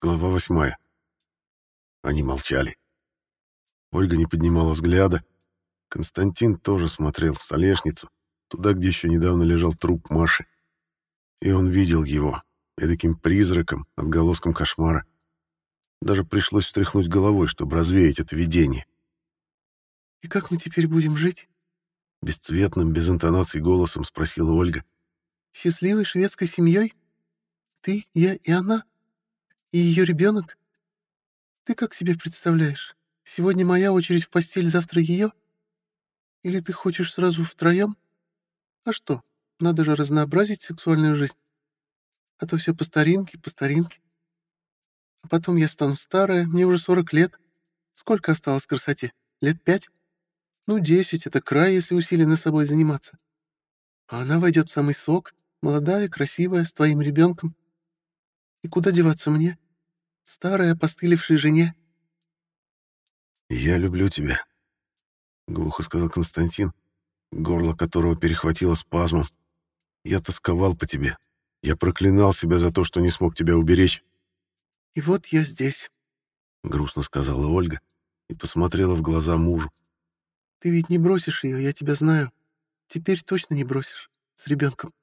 Глава 8. Они молчали. Ольга не поднимала взгляда. Константин тоже смотрел в столешницу, туда, где еще недавно лежал труп Маши. И он видел его, эдаким призраком, отголоском кошмара. Даже пришлось встряхнуть головой, чтобы развеять это видение. «И как мы теперь будем жить?» Бесцветным, без интонаций голосом спросила Ольга. «Счастливой шведской семьей? Ты, я и она? И ее ребенок? Ты как себе представляешь? Сегодня моя очередь в постель, завтра ее? Или ты хочешь сразу втроем? А что, надо же разнообразить сексуальную жизнь. А то все по старинке, по старинке. А потом я стану старая, мне уже 40 лет. Сколько осталось красоте? Лет 5? Ну, 10 — это край, если усиленно собой заниматься. А она войдет в самый сок, молодая, красивая, с твоим ребенком. И куда деваться мне? Старой, опостылевшей жене. «Я люблю тебя», — глухо сказал Константин, горло которого перехватило спазмом. «Я тосковал по тебе. Я проклинал себя за то, что не смог тебя уберечь». И вот я здесь. — грустно сказала Ольга и посмотрела в глаза мужу. Ты ведь не бросишь ее, я тебя знаю. Теперь точно не бросишь. С ребенком.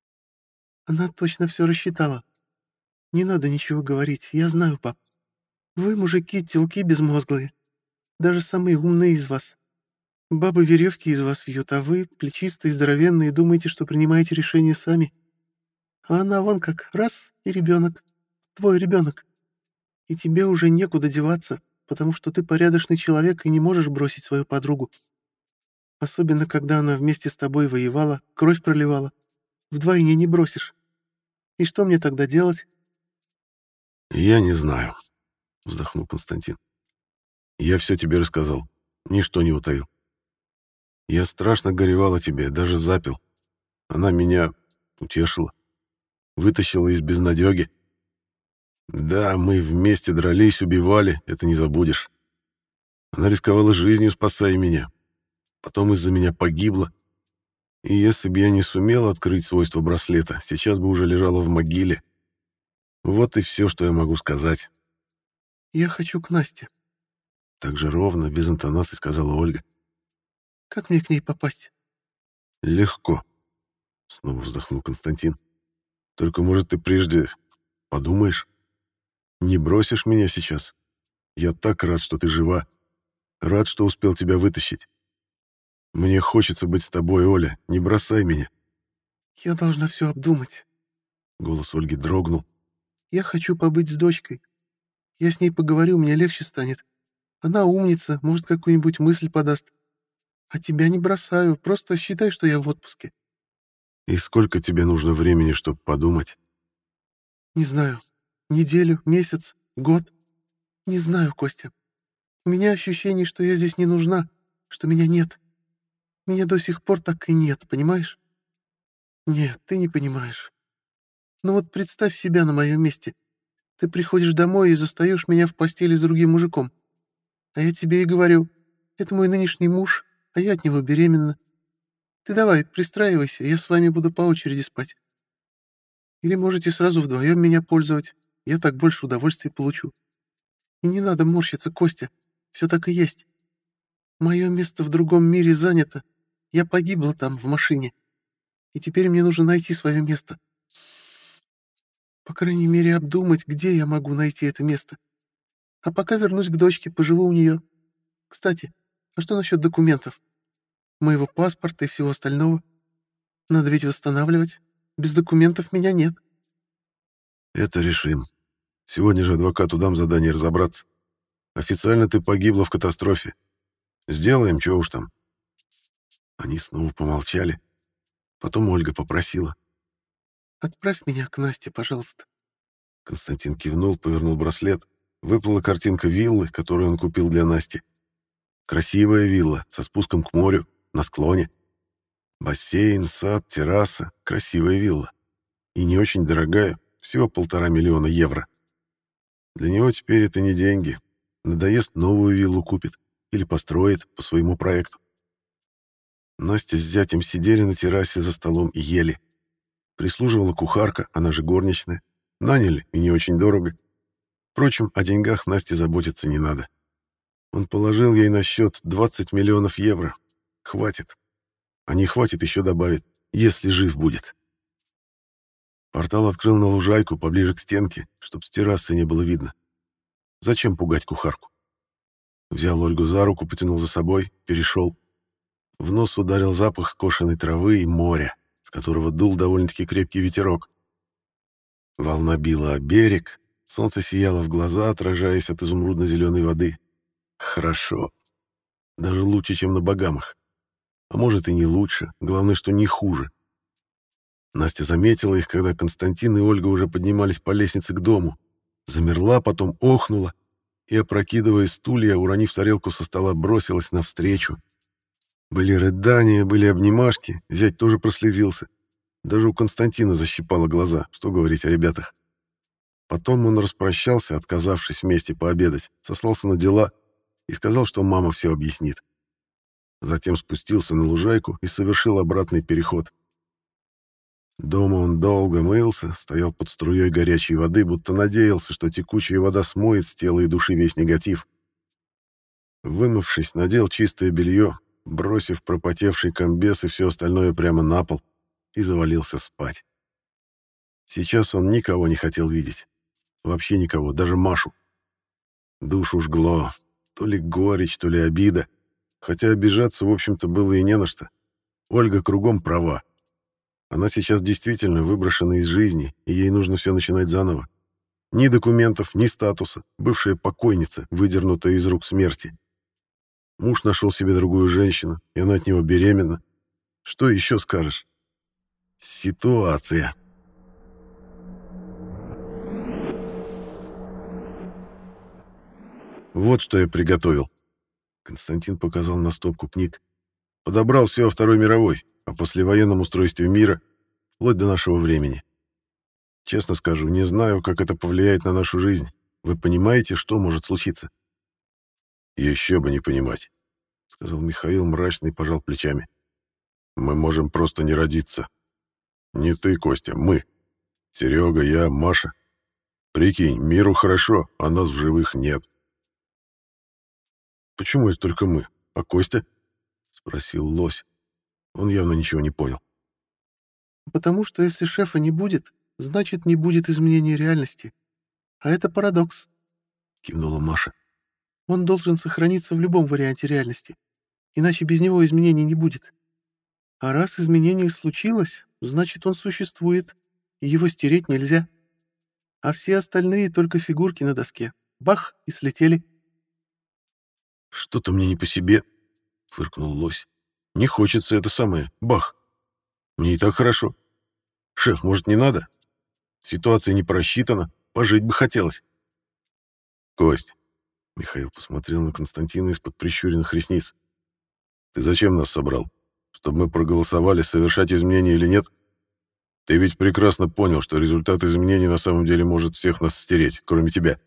Она точно все рассчитала. Не надо ничего говорить, я знаю, пап. Вы, мужики, телки безмозглые. Даже самые умные из вас. Бабы веревки из вас вьют, а вы, плечистые, здоровенные, думаете, что принимаете решения сами. А она вон как, раз, и ребенок. Твой ребенок. И тебе уже некуда деваться, потому что ты порядочный человек и не можешь бросить свою подругу. Особенно, когда она вместе с тобой воевала, кровь проливала. Вдвойне не бросишь. И что мне тогда делать? «Я не знаю», — вздохнул Константин. «Я все тебе рассказал, ничто не утаил. Я страшно горевал о тебе, даже запил. Она меня утешила, вытащила из безнадёги. Да, мы вместе дрались, убивали, это не забудешь. Она рисковала жизнью, спасая меня. Потом из-за меня погибла. И если бы я не сумел открыть свойства браслета, сейчас бы уже лежала в могиле. Вот и все, что я могу сказать». Я хочу к Насте. Так же ровно, без интонации сказала Ольга. Как мне к ней попасть? «Легко», — снова вздохнул Константин. «Только, может, ты прежде подумаешь? Не бросишь меня сейчас? Я так рад, что ты жива. Рад, что успел тебя вытащить. Мне хочется быть с тобой, Оля. Не бросай меня». Я должна все обдумать. Голос Ольги дрогнул. Я хочу побыть с дочкой. Я с ней поговорю, мне легче станет. Она умница, может, какую-нибудь мысль подаст. А тебя не бросаю, просто считай, что я в отпуске. «И сколько тебе нужно времени, чтобы подумать?» Не знаю. Неделю, месяц, год. Не знаю, Костя. У меня ощущение, что я здесь не нужна, что меня нет. Меня до сих пор так и нет, понимаешь? Нет, ты не понимаешь. Ну вот представь себя на моем месте. Ты приходишь домой и застаешь меня в постели с другим мужиком. А я тебе и говорю, это мой нынешний муж, а я от него беременна. Ты давай, пристраивайся, я с вами буду по очереди спать. Или можете сразу вдвоем меня пользовать, я так больше удовольствия получу. И не надо морщиться, Костя, все так и есть. Мое место в другом мире занято. Я погибла там, в машине. И теперь мне нужно найти свое место. По крайней мере, обдумать, где я могу найти это место. А пока вернусь к дочке, поживу у нее. Кстати, а что насчет документов? Моего паспорта и всего остального? Надо ведь восстанавливать. Без документов меня нет. «Это решим. Сегодня же адвокату дам задание разобраться. Официально ты погибла в катастрофе. Сделаем, чего уж там». Они снова помолчали. Потом Ольга попросила. Отправь меня к Насте, пожалуйста. Константин кивнул, повернул браслет. Выплыла картинка виллы, которую он купил для Насти. Красивая вилла, со спуском к морю, на склоне. Бассейн, сад, терраса. Красивая вилла. И не очень дорогая, всего 1,5 миллиона евро. Для него теперь это не деньги. Надоест, новую виллу купит или построит по своему проекту. Настя с зятем сидели на террасе за столом и ели. Прислуживала кухарка, она же горничная. Наняли, и не очень дорого. Впрочем, о деньгах Насте заботиться не надо. Он положил ей на счет 20 миллионов евро. Хватит. А не хватит, еще добавит, если жив будет. Портал открыл на лужайку, поближе к стенке, чтоб с террасы не было видно. Зачем пугать кухарку? Взял Ольгу за руку, потянул за собой, перешел. В нос ударил запах скошенной травы и моря, с которого дул довольно-таки крепкий ветерок. Волна била о берег, солнце сияло в глаза, отражаясь от изумрудно-зеленой воды. Хорошо. Даже лучше, чем на Багамах. А может и не лучше, главное, что не хуже. Настя заметила их, когда Константин и Ольга уже поднимались по лестнице к дому. Замерла, потом охнула и, опрокидывая стулья, уронив тарелку со стола, бросилась навстречу. Были рыдания, были обнимашки, зять тоже прослезился. Даже у Константина защипало глаза, что говорить о ребятах. Потом он распрощался, отказавшись вместе пообедать, сослался на дела и сказал, что мама все объяснит. Затем спустился на лужайку и совершил обратный переход. Дома он долго мылся, стоял под струей горячей воды, будто надеялся, что текучая вода смоет с тела и души весь негатив. Вымывшись, надел чистое белье, бросив пропотевший комбез и все остальное прямо на пол, и завалился спать. Сейчас он никого не хотел видеть. Вообще никого, даже Машу. Душу жгло. То ли горечь, то ли обида. Хотя обижаться, в общем-то, было и не на что. Ольга кругом права. Она сейчас действительно выброшена из жизни, и ей нужно все начинать заново. Ни документов, ни статуса. Бывшая покойница, выдернутая из рук смерти. Муж нашел себе другую женщину, и она от него беременна. Что еще скажешь? Ситуация. Вот что я приготовил. Константин показал на стопку книг. Подобрал все о Второй мировой, о послевоенном устройстве мира, вплоть до нашего времени. Честно скажу, не знаю, как это повлияет на нашу жизнь. Вы понимаете, что может случиться? Еще бы не понимать, сказал Михаил мрачно и пожал плечами. Мы можем просто не родиться. Не ты, Костя, мы. Серега, я, Маша. Прикинь, миру хорошо, а нас в живых нет. Почему это только мы? А Костя? Спросил Лось. Он явно ничего не понял. Потому что если шефа не будет, значит, не будет изменения реальности. А это парадокс, Кивнула Маша. Он должен сохраниться в любом варианте реальности, иначе без него изменений не будет. А раз изменение случилось, значит, он существует, и его стереть нельзя. А все остальные только фигурки на доске. Бах, и слетели. Что-то мне не по себе, фыркнул Лось. Не хочется это самое, бах. Мне и так хорошо. Шеф, может, не надо? Ситуация не просчитана, пожить бы хотелось. Кость, Михаил посмотрел на Константина из-под прищуренных ресниц. Ты зачем нас собрал? Чтобы мы проголосовали, совершать изменения или нет? Ты ведь прекрасно понял, что результат изменений на самом деле может всех нас стереть, кроме тебя.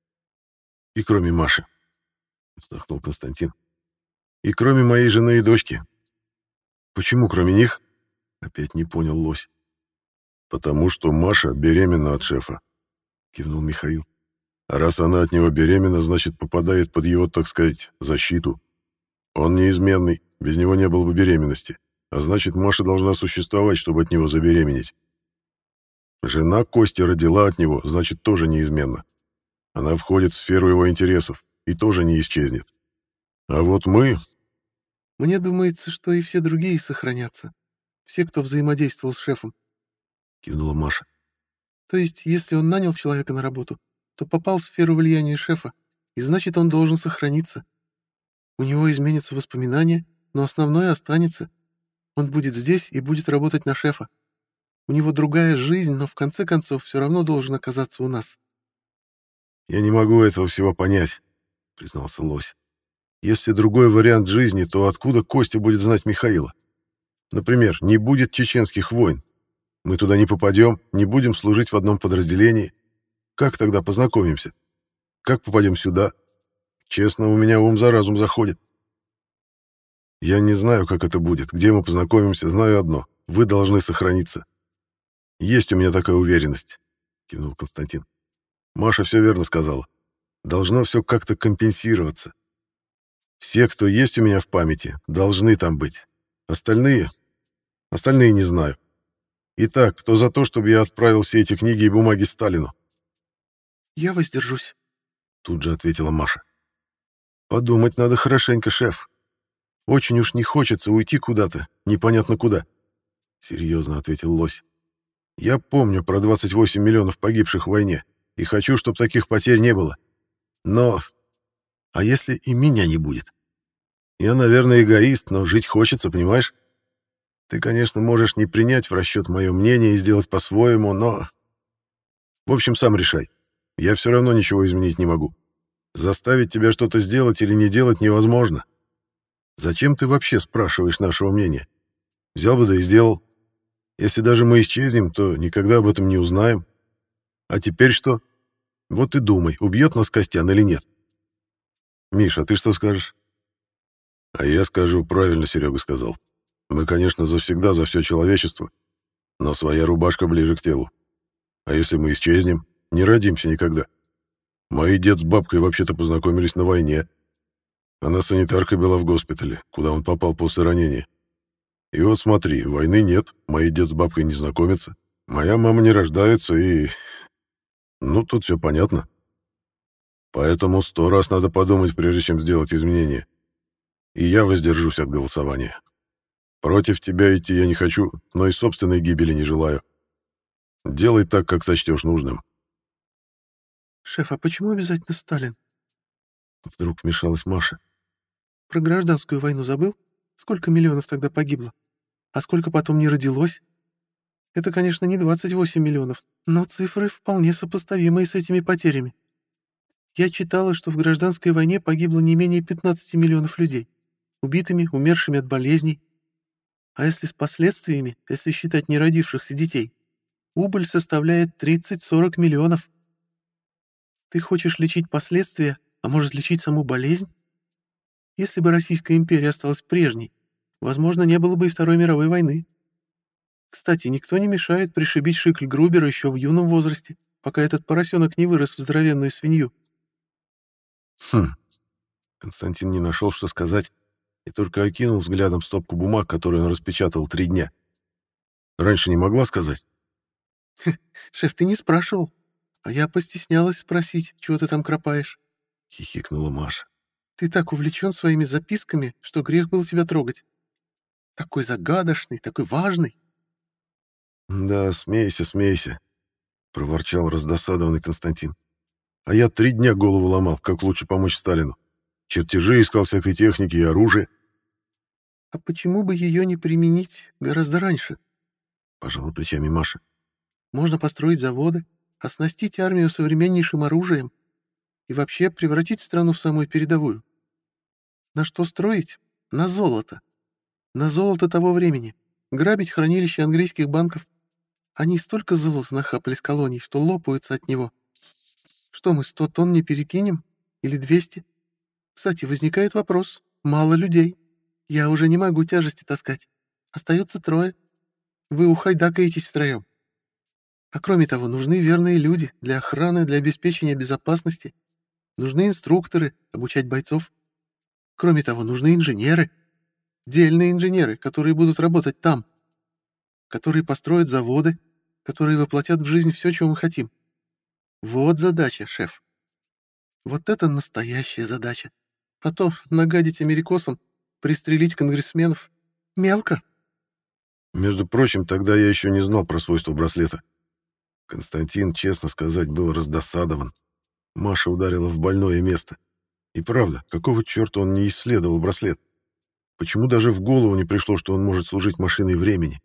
И кроме Маши, вздохнул Константин. И кроме моей жены и дочки. Почему кроме них? Опять не понял Лось. Потому что Маша беременна от шефа, кивнул Михаил. А раз она от него беременна, значит, попадает под его, так сказать, защиту. Он неизменный, без него не было бы беременности. А значит, Маша должна существовать, чтобы от него забеременеть. Жена Кости родила от него, значит, тоже неизменна. Она входит в сферу его интересов и тоже не исчезнет. А вот мы... Мне думается, что и все другие сохранятся. Все, кто взаимодействовал с шефом. Кивнула Маша. То есть, если он нанял человека на работу, то попал в сферу влияния шефа, и значит, он должен сохраниться. У него изменятся воспоминания, но основное останется. Он будет здесь и будет работать на шефа. У него другая жизнь, но в конце концов все равно должен оказаться у нас. «Я не могу этого всего понять», — признался Лось. «Если другой вариант жизни, то откуда Костя будет знать Михаила? Например, не будет чеченских войн. Мы туда не попадем, не будем служить в одном подразделении. Как тогда познакомимся? Как попадем сюда? Честно, у меня ум за разум заходит. Я не знаю, как это будет, где мы познакомимся, знаю одно. Вы должны сохраниться. Есть у меня такая уверенность», — кивнул Константин. Маша все верно сказала. Должно все как-то компенсироваться. Все, кто есть у меня в памяти, должны там быть. Остальные не знаю. Итак, кто за то, чтобы я отправил все эти книги и бумаги Сталину? Я воздержусь, Тут же ответила Маша. Подумать надо хорошенько, шеф. Очень уж не хочется уйти куда-то, непонятно куда. Серьезно ответил Лось. Я помню про 28 миллионов погибших в войне и хочу, чтобы таких потерь не было. Но... А если и меня не будет? Я, наверное, эгоист, но жить хочется, понимаешь? Ты, конечно, можешь не принять в расчет мое мнение и сделать по-своему, но... В общем, сам решай. Я все равно ничего изменить не могу. Заставить тебя что-то сделать или не делать невозможно. Зачем ты вообще спрашиваешь нашего мнения? Взял бы да и сделал. Если даже мы исчезнем, то никогда об этом не узнаем. А теперь что? Вот и думай, убьет нас Костян или нет. Миша, а ты что скажешь? А я скажу, правильно Серега сказал. Мы, конечно, завсегда за все человечество, но своя рубашка ближе к телу. А если мы исчезнем, не родимся никогда. Мой дед с бабкой вообще-то познакомились на войне. Она санитаркой была в госпитале, куда он попал после ранения. И вот смотри, войны нет, мой дед с бабкой не знакомятся, моя мама не рождается и... Ну, тут все понятно. Поэтому 100 раз надо подумать, прежде чем сделать изменения. И я воздержусь от голосования. Против тебя идти я не хочу, но и собственной гибели не желаю. Делай так, как сочтешь нужным. Шеф, а почему обязательно Сталин? Вдруг вмешалась Маша. Про гражданскую войну забыл? Сколько миллионов тогда погибло? А сколько потом не родилось? Это, конечно, не 28 миллионов, но цифры вполне сопоставимые с этими потерями. Я читала, что в гражданской войне погибло не менее 15 миллионов людей. Убитыми, умершими от болезней. А если с последствиями, если считать неродившихся детей, убыль составляет 30-40 миллионов. Ты хочешь лечить последствия, а может лечить саму болезнь? Если бы Российская империя осталась прежней, возможно, не было бы и Второй мировой войны. Кстати, никто не мешает пришибить Шикль-Грубера еще в юном возрасте, пока этот поросенок не вырос в здоровенную свинью. Хм. Константин не нашел, что сказать, и только окинул взглядом стопку бумаг, которые он распечатал 3 дня. Раньше не могла сказать? «Шеф, ты не спрашивал, а я постеснялась спросить, чего ты там кропаешь», — хихикнула Маша. «Ты так увлечен своими записками, что грех было тебя трогать. Такой загадочный, такой важный». «Да, смейся, смейся», — проворчал раздосадованный Константин. «А я 3 дня голову ломал, как лучше помочь Сталину. Чертежи искал всякой техники и оружия». «А почему бы ее не применить гораздо раньше?» — пожала плечами Маша. «Можно построить заводы, оснастить армию современнейшим оружием и вообще превратить страну в самую передовую. На что строить? На золото. На золото того времени. Грабить хранилища английских банков. Они столько золота нахапали с колоний, что лопаются от него. Что мы, 100 тонн не перекинем? Или 200? Кстати, возникает вопрос. Мало людей. Я уже не могу тяжести таскать. Остаются 3. Вы ухайдакаетесь втроем. А кроме того, нужны верные люди для охраны, для обеспечения безопасности. Нужны инструкторы, обучать бойцов. Кроме того, нужны инженеры. Дельные инженеры, которые будут работать там. Которые построят заводы, которые воплотят в жизнь все, чего мы хотим. Вот задача, шеф. Вот это настоящая задача. А то нагадить америкосам, пристрелить конгрессменов. Мелко. Между прочим, тогда я еще не знал про свойства браслета. Константин, честно сказать, был раздосадован. Маша ударила в больное место. И правда, какого черта он не исследовал браслет? Почему даже в голову не пришло, что он может служить машиной времени?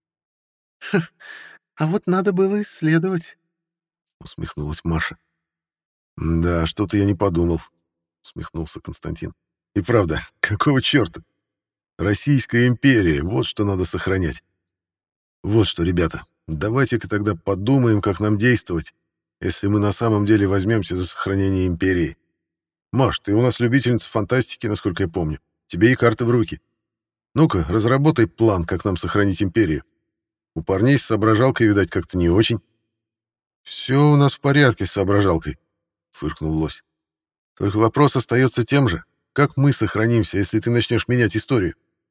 А вот надо было исследовать, Усмехнулась Маша. Да, что-то я не подумал, усмехнулся Константин. И правда, какого черта? Российская империя, вот что надо сохранять. Вот что, ребята, давайте-ка тогда подумаем, как нам действовать, если мы на самом деле возьмемся за сохранение империи. Маш, ты у нас любительница фантастики, насколько я помню. Тебе и карты в руки. Ну-ка, разработай план, как нам сохранить империю. У парней с соображалкой, видать, как-то не очень. Все у нас в порядке с соображалкой, фыркнул лось. Только вопрос остается тем же. Как мы сохранимся, если ты начнешь менять историю?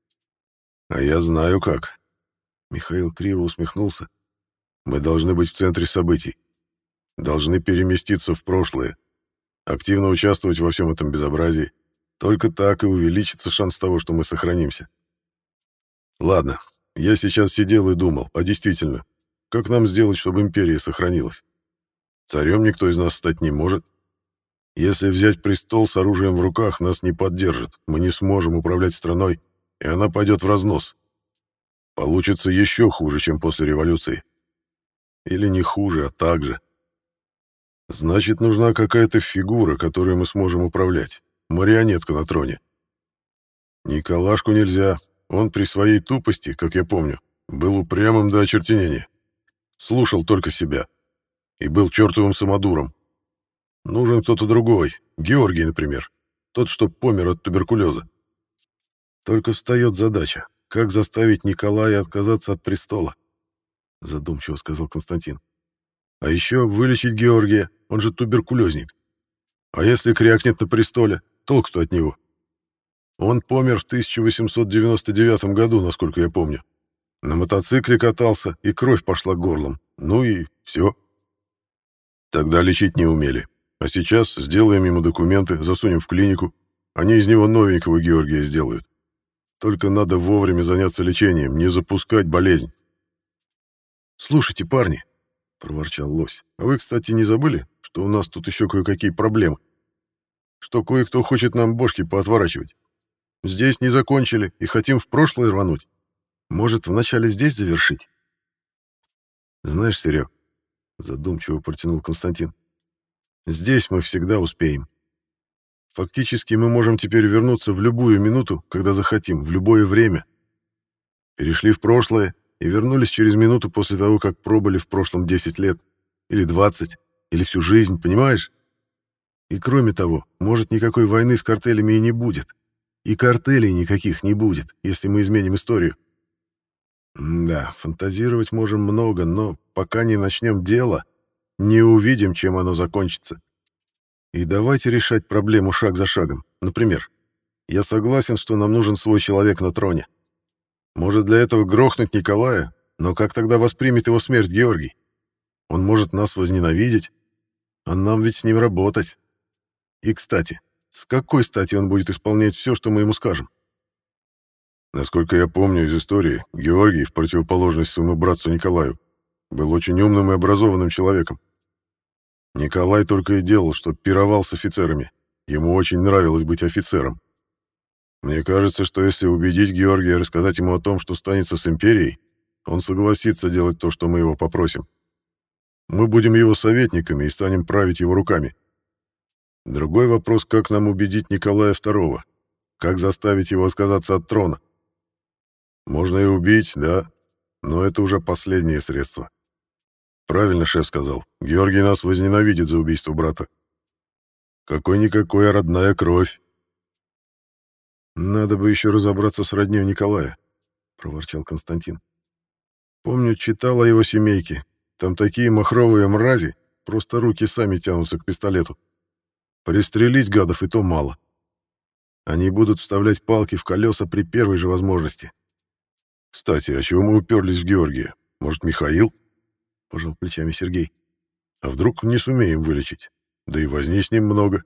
А я знаю как. Михаил криво усмехнулся. Мы должны быть в центре событий. Должны переместиться в прошлое. Активно участвовать во всем этом безобразии. Только так и увеличится шанс того, что мы сохранимся. Ладно, я сейчас сидел и думал, а действительно, как нам сделать, чтобы империя сохранилась? Царем никто из нас стать не может. Если взять престол с оружием в руках, нас не поддержат, мы не сможем управлять страной, и она пойдет в разнос. Получится еще хуже, чем после революции. Или не хуже, а так же. Значит, нужна какая-то фигура, которой мы сможем управлять. Марионетка на троне. Николашку нельзя. Он при своей тупости, как я помню, был упрямым до очертенения. Слушал только себя. И был чертовым самодуром. Нужен кто-то другой. Георгий, например. Тот, что помер от туберкулеза. Только встает задача. Как заставить Николая отказаться от престола? Задумчиво сказал Константин. А еще вылечить Георгия, он же туберкулезник. А если крякнет на престоле, толк-то от него? Он помер в 1899 году, насколько я помню. На мотоцикле катался, и кровь пошла горлом. Ну и все. Тогда лечить не умели. А сейчас сделаем ему документы, засунем в клинику. Они из него новенького Георгия сделают. Только надо вовремя заняться лечением, не запускать болезнь. «Слушайте, парни», — проворчал лось, — «а вы, кстати, не забыли, что у нас тут еще кое-какие проблемы? Что кое-кто хочет нам бошки поотворачивать? Здесь не закончили и хотим в прошлое рвануть. Может, вначале здесь завершить?» «Знаешь, Серег», — задумчиво протянул Константин, — «здесь мы всегда успеем. Фактически мы можем теперь вернуться в любую минуту, когда захотим, в любое время. Перешли в прошлое и вернулись через минуту после того, как пробыли в прошлом 10 лет, или 20, или всю жизнь, понимаешь? И кроме того, может, никакой войны с картелями и не будет. И картелей никаких не будет, если мы изменим историю. Да, фантазировать можем много, но пока не начнем дело, не увидим, чем оно закончится. И давайте решать проблему шаг за шагом. Например, я согласен, что нам нужен свой человек на троне. Может, для этого грохнуть Николая, но как тогда воспримет его смерть Георгий? Он может нас возненавидеть, а нам ведь с ним работать. И, кстати, с какой стати он будет исполнять все, что мы ему скажем? Насколько я помню из истории, Георгий, в противоположность своему братцу Николаю, был очень умным и образованным человеком. Николай только и делал, что пировал с офицерами. Ему очень нравилось быть офицером. Мне кажется, что если убедить Георгия рассказать ему о том, что станется с империей, он согласится делать то, что мы его попросим. Мы будем его советниками и станем править его руками. Другой вопрос, как нам убедить Николая II, как заставить его отказаться от трона. Можно и убить, да, но это уже последнее средство. Правильно шеф сказал, Георгий нас возненавидит за убийство брата. Какой-никакой, а родная кровь. Надо бы еще разобраться с роднёй Николая, проворчал Константин. Помню, читал о его семейке. Там такие махровые мрази, просто руки сами тянутся к пистолету. Пристрелить гадов и то мало. Они будут вставлять палки в колеса при первой же возможности. Кстати, а чего мы уперлись в Георгия? Может, Михаил? Пожал плечами Сергей. А вдруг не сумеем вылечить? Да и возни с ним много.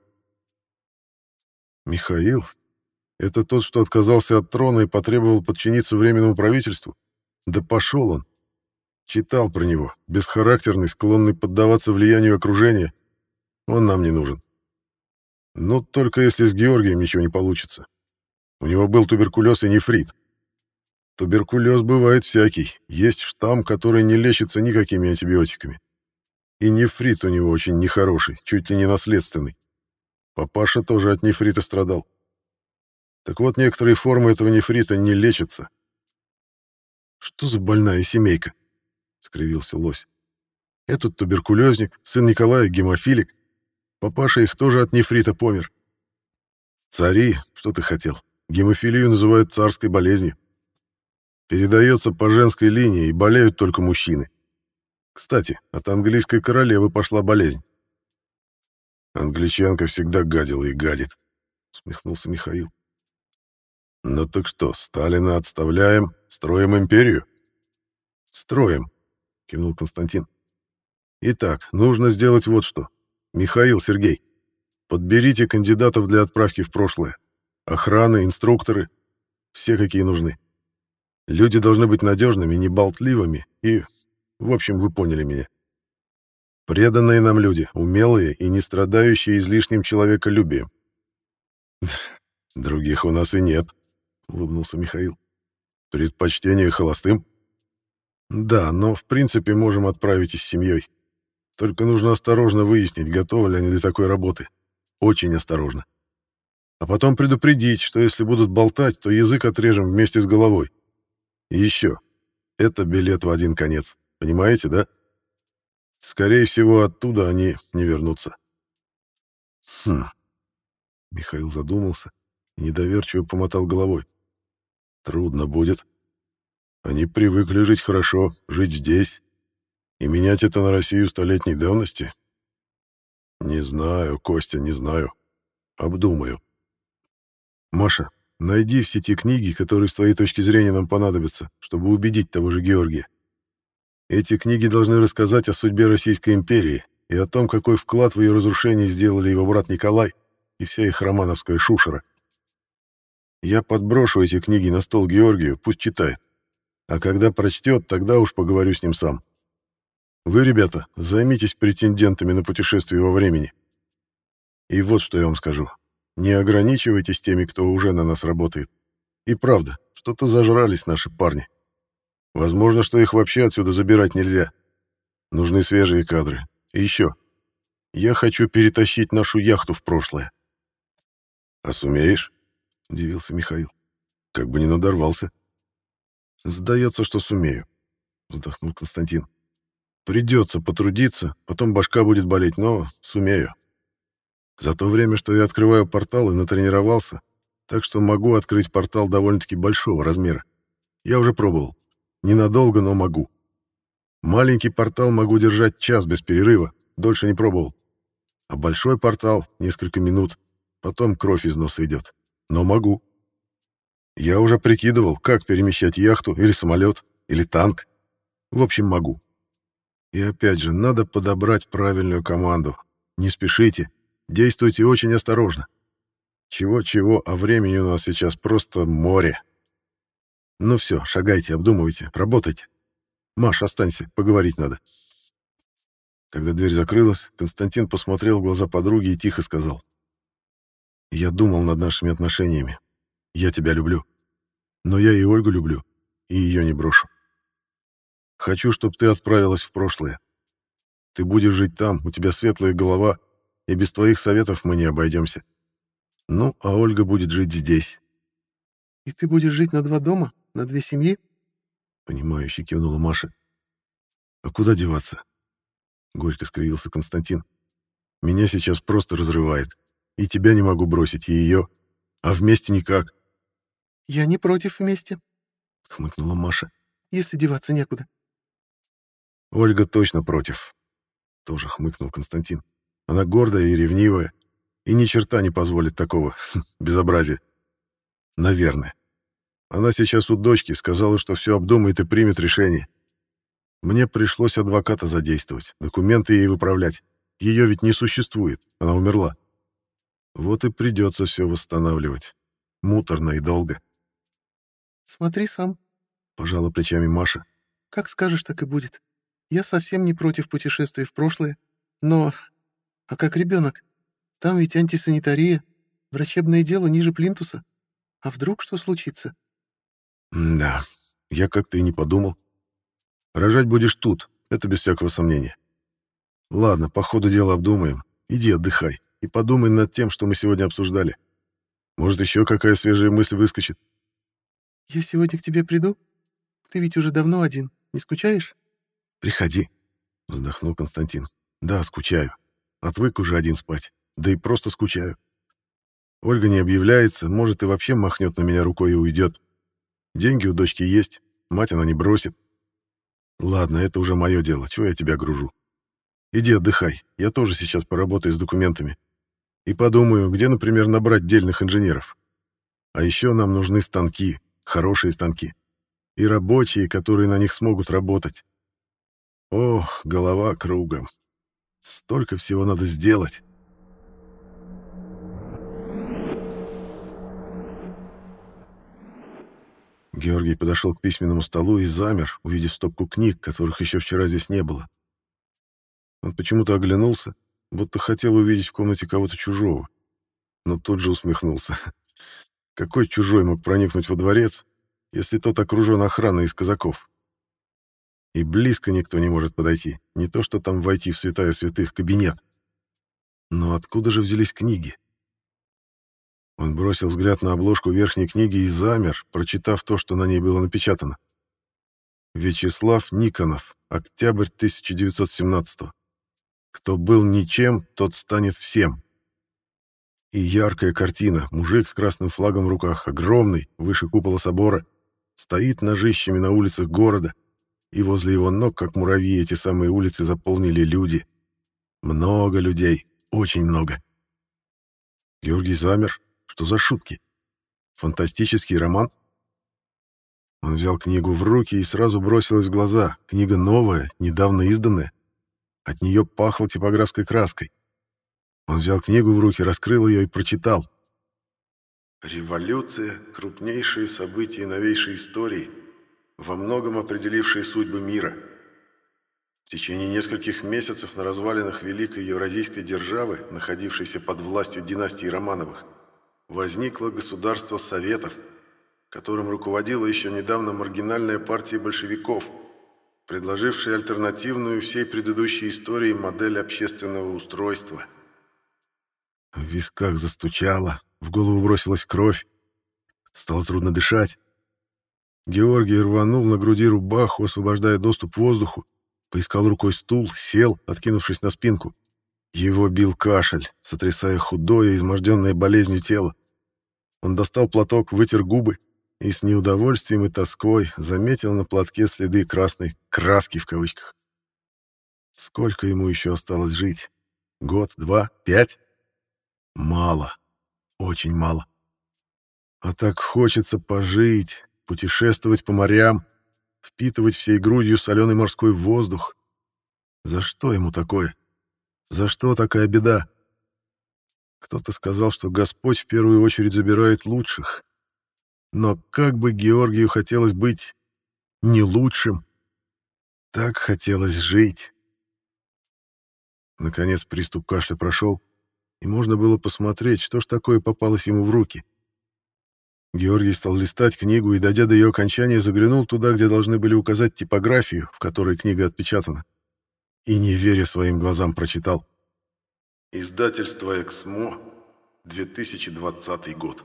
Михаил? Это тот, что отказался от трона и потребовал подчиниться Временному правительству? Да пошел он. Читал про него. Бесхарактерный, склонный поддаваться влиянию окружения. Он нам не нужен. Ну, только если с Георгием ничего не получится. У него был туберкулез и нефрит. Туберкулез бывает всякий. Есть штамм, который не лечится никакими антибиотиками. И нефрит у него очень нехороший, чуть ли не наследственный. Папаша тоже от нефрита страдал. Так вот, некоторые формы этого нефрита не лечатся. «Что за больная семейка?» — скривился лось. «Этот туберкулезник, сын Николая гемофилик. Папаша их тоже от нефрита помер. Цари, что ты хотел? Гемофилию называют царской болезнью. Передается по женской линии, и болеют только мужчины. Кстати, от английской королевы пошла болезнь. Англичанка всегда гадила и гадит, усмехнулся Михаил. Ну так что, Сталина отставляем, строим империю? Строим, кивнул Константин. Итак, нужно сделать вот что. Михаил, Сергей, подберите кандидатов для отправки в прошлое. Охраны, инструкторы, все, какие нужны. Люди должны быть надежными, неболтливыми и... В общем, вы поняли меня. Преданные нам люди, умелые и не страдающие излишним человеколюбием. Других у нас и нет, улыбнулся Михаил. Предпочтение холостым? Да, но в принципе можем отправить и с семьей. Только нужно осторожно выяснить, готовы ли они для такой работы. Очень осторожно. А потом предупредить, что если будут болтать, то язык отрежем вместе с головой. И еще. Это билет в один конец. Понимаете, да? Скорее всего, оттуда они не вернутся. Хм. Михаил задумался и недоверчиво помотал головой. Трудно будет. Они привыкли жить хорошо, жить здесь. И менять это на Россию столетней давности? Не знаю, Костя, не знаю. Обдумаю. Маша, найди в сети книги, которые с твоей точки зрения нам понадобятся, чтобы убедить того же Георгия. Эти книги должны рассказать о судьбе Российской империи и о том, какой вклад в ее разрушение сделали его брат Николай и вся их романовская шушера. Я подброшу эти книги на стол Георгию, пусть читает. А когда прочтет, тогда уж поговорю с ним сам. Вы, ребята, займитесь претендентами на путешествие во времени. И вот что я вам скажу. Не ограничивайтесь теми, кто уже на нас работает. И правда, что-то зажрались наши парни. Возможно, что их вообще отсюда забирать нельзя. Нужны свежие кадры. И еще. Я хочу перетащить нашу яхту в прошлое. — А сумеешь? — удивился Михаил. — Как бы не надорвался. — Сдается, что сумею, — вздохнул Константин. — Придется потрудиться, потом башка будет болеть, но сумею. За то время, что я открываю порталы, натренировался, так что могу открыть портал довольно-таки большого размера. Я уже пробовал. Ненадолго, но могу. Маленький портал могу держать час без перерыва, дольше не пробовал. А большой портал — несколько минут, потом кровь из носа идет. Но могу. Я уже прикидывал, как перемещать яхту или самолет, или танк. В общем, могу. И опять же, надо подобрать правильную команду. Не спешите, действуйте очень осторожно. Чего-чего, а времени у нас сейчас просто море. Ну все, шагайте, обдумывайте, работайте. Маш, останься, поговорить надо. Когда дверь закрылась, Константин посмотрел в глаза подруги и тихо сказал. Я думал над нашими отношениями. Я тебя люблю. Но я и Ольгу люблю, и ее не брошу. Хочу, чтобы ты отправилась в прошлое. Ты будешь жить там, у тебя светлая голова, и без твоих советов мы не обойдемся. Ну, а Ольга будет жить здесь. — И ты будешь жить на 2 дома, на 2 семьи? — понимающе кивнула Маша. — А куда деваться? — горько скривился Константин. — Меня сейчас просто разрывает. И тебя не могу бросить, и ее. А вместе никак. — Я не против вместе, — хмыкнула Маша. — если деваться некуда. — Ольга точно против. — тоже хмыкнул Константин. — Она гордая и ревнивая. И ни черта не позволит такого безобразия. Наверное. Она сейчас у дочки, сказала, что все обдумает и примет решение. Мне пришлось адвоката задействовать, документы ей выправлять. Ее ведь не существует, она умерла. Вот и придется все восстанавливать. Муторно и долго. — Смотри сам, — пожала плечами Маша. — как скажешь, так и будет. Я совсем не против путешествий в прошлое, но... А как ребенок? Там ведь антисанитария, врачебное дело ниже плинтуса. А вдруг что случится? Да, я как-то и не подумал. Рожать будешь тут, это без всякого сомнения. Ладно, по ходу дела обдумаем. Иди отдыхай и подумай над тем, что мы сегодня обсуждали. Может, еще какая свежая мысль выскочит. Я сегодня к тебе приду? Ты ведь уже давно один, не скучаешь? Приходи, вздохнул Константин. Да, скучаю. Отвык уже один спать. Да и просто скучаю. Ольга не объявляется, может, и вообще махнет на меня рукой и уйдет. Деньги у дочки есть, мать она не бросит. Ладно, это уже мое дело, чего я тебя гружу. Иди отдыхай, я тоже сейчас поработаю с документами. И подумаю, где, например, набрать дельных инженеров. А еще нам нужны станки, хорошие станки. И рабочие, которые на них смогут работать. Ох, голова кругом. Столько всего надо сделать. Георгий подошел к письменному столу и замер, увидев стопку книг, которых еще вчера здесь не было. Он почему-то оглянулся, будто хотел увидеть в комнате кого-то чужого, но тут же усмехнулся. Какой чужой мог проникнуть во дворец, если тот окружен охраной из казаков? И близко никто не может подойти, не то что там войти в святая святых кабинет. Но откуда же взялись книги? Он бросил взгляд на обложку верхней книги и замер, прочитав то, что на ней было напечатано. Вячеслав Никонов, октябрь 1917. Кто был ничем, тот станет всем. И яркая картина, мужик с красным флагом в руках, огромный, выше купола собора, стоит ножищами на улицах города, и возле его ног, как муравьи, эти самые улицы заполнили люди. Много людей, очень много. Георгий замер. Что за шутки? Фантастический роман? Он взял книгу в руки и сразу бросилась в глаза. Книга новая, недавно изданная. От нее пахло типографской краской. Он взял книгу в руки, раскрыл ее и прочитал. «Революция — крупнейшие события новейшей истории, во многом определившие судьбы мира. В течение нескольких месяцев на развалинах Великой Евразийской державы, находившейся под властью династии Романовых, возникло государство Советов, которым руководила еще недавно маргинальная партия большевиков, предложившая альтернативную всей предыдущей истории модель общественного устройства». В висках застучало, в голову бросилась кровь. Стало трудно дышать. Георгий рванул на груди рубаху, освобождая доступ к воздуху, поискал рукой стул, сел, откинувшись на спинку. Его бил кашель, сотрясая худое, изможденное болезнью тело. Он достал платок, вытер губы и с неудовольствием и тоской заметил на платке следы красной «краски» в кавычках. Сколько ему еще осталось жить? Год, два, 5? Мало, очень мало. А так хочется пожить, путешествовать по морям, впитывать всей грудью соленый морской воздух. За что ему такое? За что такая беда? Кто-то сказал, что Господь в первую очередь забирает лучших. Но как бы Георгию хотелось быть не лучшим. Так хотелось жить. Наконец приступ кашля прошел, и можно было посмотреть, что ж такое попалось ему в руки. Георгий стал листать книгу и, дойдя до ее окончания, заглянул туда, где должны были указать типографию, в которой книга отпечатана. И, не веря своим глазам, прочитал. «Издательство «Эксмо», 2020 год».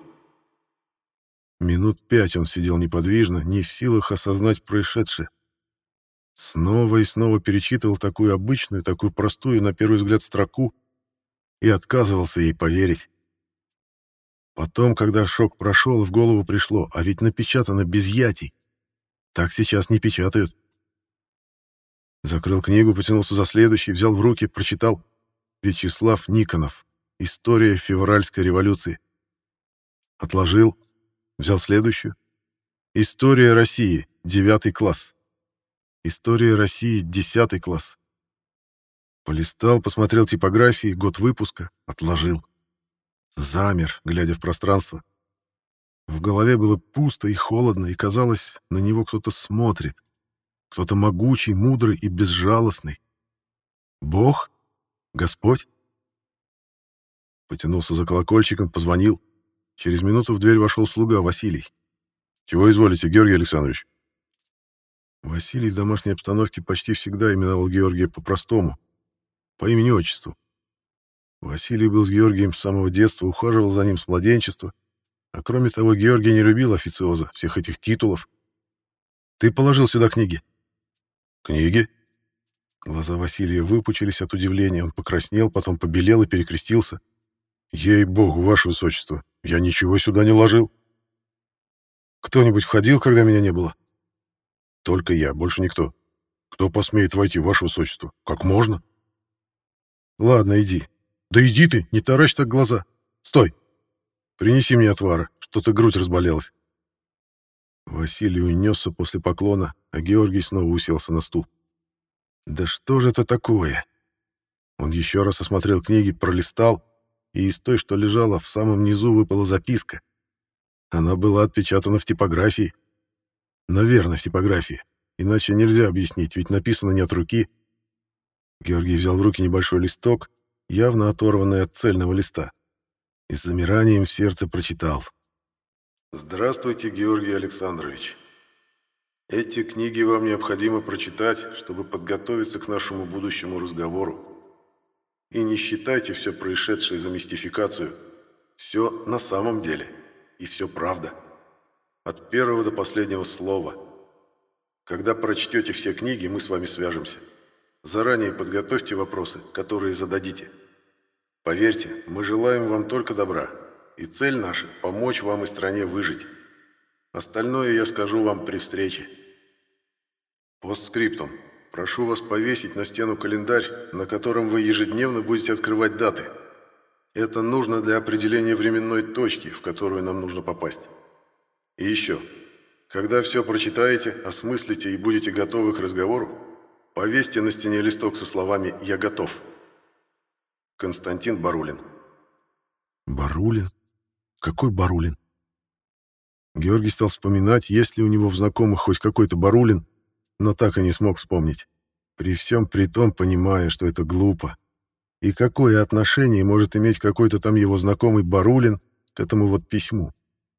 Минут 5 он сидел неподвижно, не в силах осознать происшедшее. Снова и снова перечитывал такую обычную, такую простую, на первый взгляд, строку и отказывался ей поверить. Потом, когда шок прошел, в голову пришло, а ведь напечатано без ятий. Так сейчас не печатают. Закрыл книгу, потянулся за следующей, взял в руки, прочитал. Вячеслав Никонов. История февральской революции. Отложил, взял следующую. История России, 9 класс. История России, 10 класс. Полистал, посмотрел типографии, год выпуска, отложил. Замер, глядя в пространство. В голове было пусто и холодно, и казалось, на него кто-то смотрит. Кто-то могучий, мудрый и безжалостный. Бог? Господь? Потянулся за колокольчиком, позвонил. Через минуту в дверь вошел слуга Василий. «Чего изволите, Георгий Александрович?» Василий в домашней обстановке почти всегда именовал Георгия по-простому, по имени-отчеству. Василий был с Георгием с самого детства, ухаживал за ним с младенчества. А кроме того, Георгий не любил официоза, всех этих титулов. «Ты положил сюда книги?» «Книги?» Глаза Василия выпучились от удивления. Он покраснел, потом побелел и перекрестился. «Ей-богу, ваше высочество, я ничего сюда не ложил». «Кто-нибудь входил, когда меня не было?» «Только я, больше никто». Кто посмеет войти, ваше высочество? Как можно? Ладно, иди. Да иди ты, не таращь так глаза. Стой. Принеси мне отвара, что-то грудь разболелась. Василий унесся после поклона, а Георгий снова уселся на стул. Да что же это такое? Он еще раз осмотрел книги, пролистал, и из той, что лежала в самом низу, выпала записка. Она была отпечатана в типографии. Наверное, в типографии. Иначе нельзя объяснить, ведь написано не от руки. Георгий взял в руки небольшой листок, явно оторванный от цельного листа, и с замиранием в сердце прочитал. «Здравствуйте, Георгий Александрович. Эти книги вам необходимо прочитать, чтобы подготовиться к нашему будущему разговору. И не считайте все происшедшее за мистификацию. Все на самом деле. И все правда. От первого до последнего слова. Когда прочтете все книги, мы с вами свяжемся. Заранее подготовьте вопросы, которые зададите. Поверьте, мы желаем вам только добра. И цель наша – помочь вам и стране выжить. Остальное я скажу вам при встрече. Постскриптум. Прошу вас повесить на стену календарь, на котором вы ежедневно будете открывать даты. Это нужно для определения временной точки, в которую нам нужно попасть. И еще. Когда все прочитаете, осмыслите и будете готовы к разговору, повесьте на стене листок со словами «Я готов». Константин Барулин. Барулин? Какой Барулин? Георгий стал вспоминать, есть ли у него в знакомых хоть какой-то Барулин, но так и не смог вспомнить. При всем при том, понимая, что это глупо. И какое отношение может иметь какой-то там его знакомый Барулин к этому вот письму?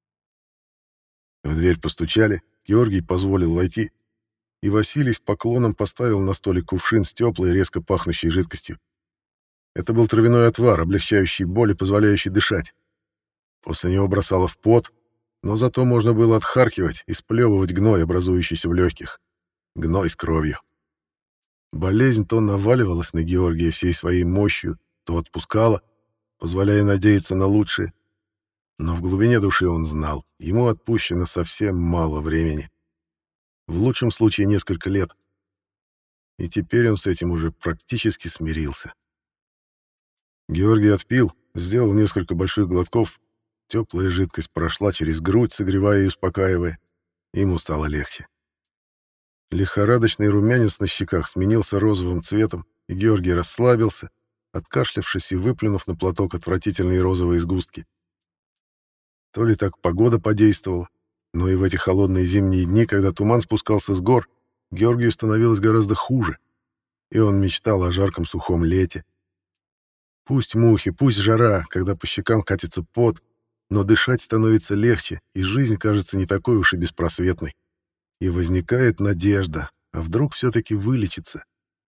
В дверь постучали, Георгий позволил войти, и Василий с поклоном поставил на столик кувшин с теплой, резко пахнущей жидкостью. Это был травяной отвар, облегчающий боль и позволяющий дышать. После него бросало в пот, но зато можно было отхаркивать и сплевывать гной, образующийся в легких. Гной с кровью. Болезнь то наваливалась на Георгия всей своей мощью, то отпускала, позволяя надеяться на лучшее. Но в глубине души он знал, ему отпущено совсем мало времени. В лучшем случае несколько лет. И теперь он с этим уже практически смирился. Георгий отпил, сделал несколько больших глотков. Теплая жидкость прошла через грудь, согревая и успокаивая. Ему стало легче. Лихорадочный румянец на щеках сменился розовым цветом, и Георгий расслабился, откашлявшись и выплюнув на платок отвратительные розовые сгустки. То ли так погода подействовала, но и в эти холодные зимние дни, когда туман спускался с гор, Георгию становилось гораздо хуже, и он мечтал о жарком сухом лете. Пусть мухи, пусть жара, когда по щекам катится пот, но дышать становится легче, и жизнь кажется не такой уж и беспросветной. И возникает надежда, а вдруг все-таки вылечится.